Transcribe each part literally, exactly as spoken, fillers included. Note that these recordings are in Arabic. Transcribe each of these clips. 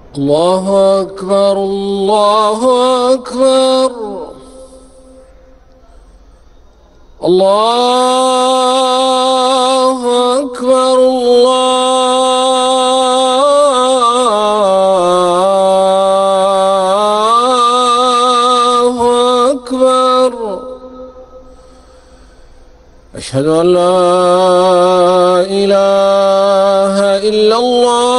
الله أكبر الله أكبر الله أكبر الله أكبر. أشهد أن لا إله إلا الله.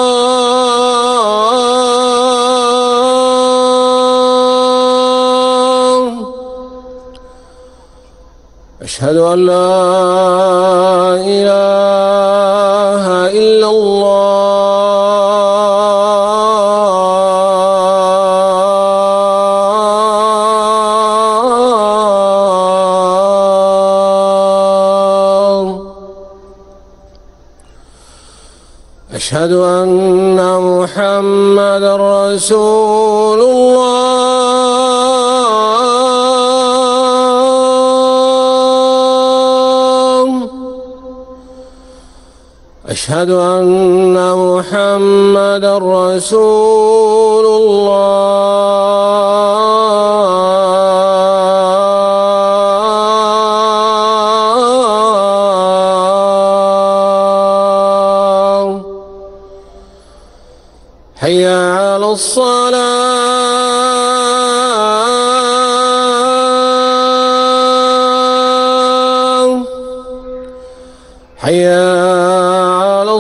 أشهد أن لا إله إلا الله. أشهد أن محمدًا رسول الله. أشهد أن محمدًا رسول الله. حي على الصلاة. حي على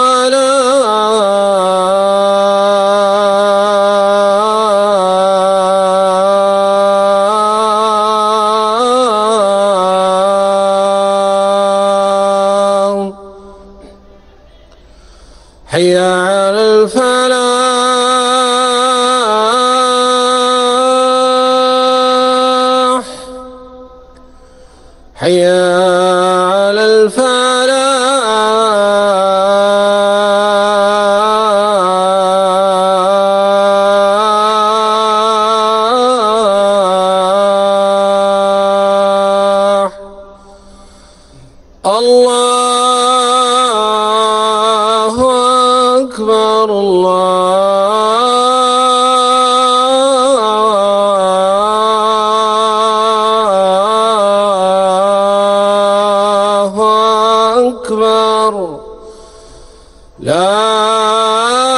الصلاة. حي على الفلاح. حي على الفلاح. الله أكبر الله أكبر. لا